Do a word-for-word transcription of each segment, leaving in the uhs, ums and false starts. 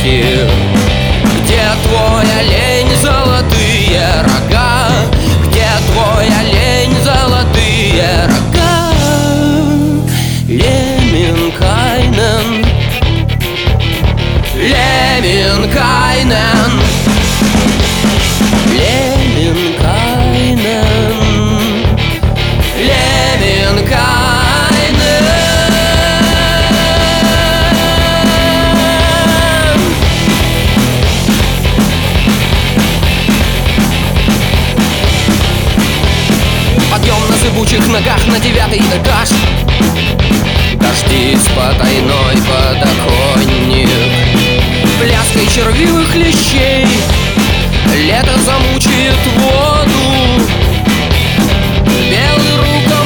руки? Где твой олень, золотые рога? Где твой олень, золотые рога? Леменкайнен, Леменкайнен, Леменкайнен, Леменкайнен. Подъем на зыбучих ногах на девятый этаж. Дожди с потайной подоконник, пляской червивых лещей. Лето замучает воду, белый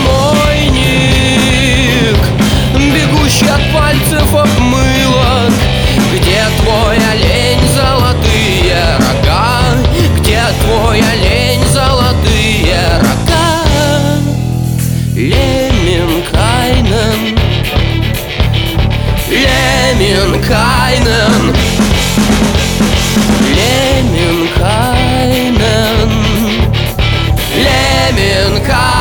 рукомойник, бегущий от пальцев обмылок. Где твой олень, золотые рога? Где твой олень, золотые рога? Леменкайнен, Леменкайнен, Леменкайнен, Леменкайнен.